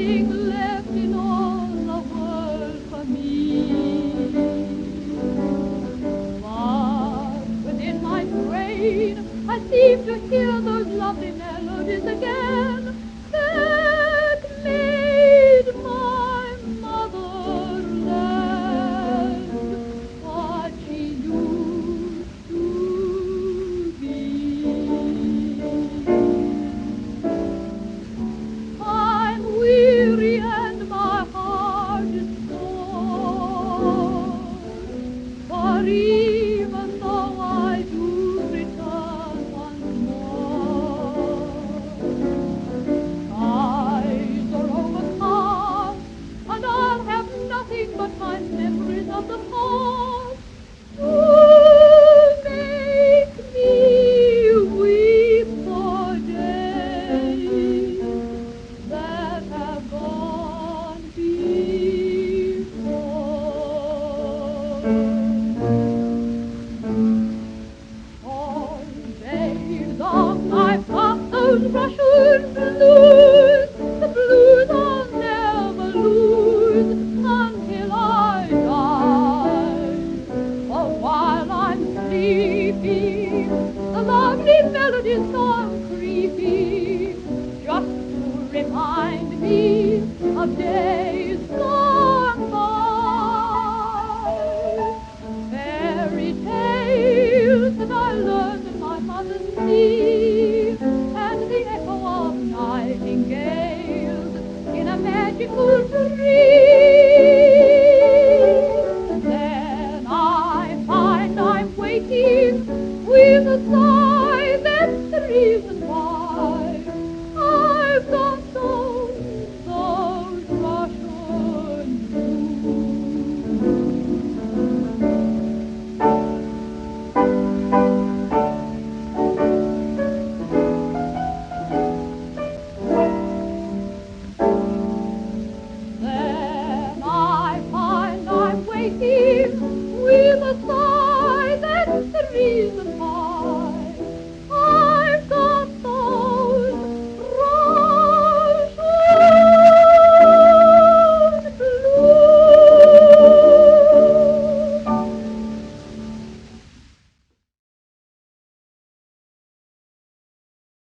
nothing left in all the world for me. But within my brain I seem to hear those lovely melodies again that made my motherland what she used to be. I'm weary and my heart is sore, but even though I do return once more, skies are overcast, and I'll have nothing but my memories of the past to make me weep for days that have gone before. All day long I've got those Russian blues, the blues I'll never lose until I die. For while I'm sleepy, the lovely melodies come creepy, just to remind me of days gone by. Fairy tales that I learned at my mother's knee, and the echo of nightingales in a magical dream.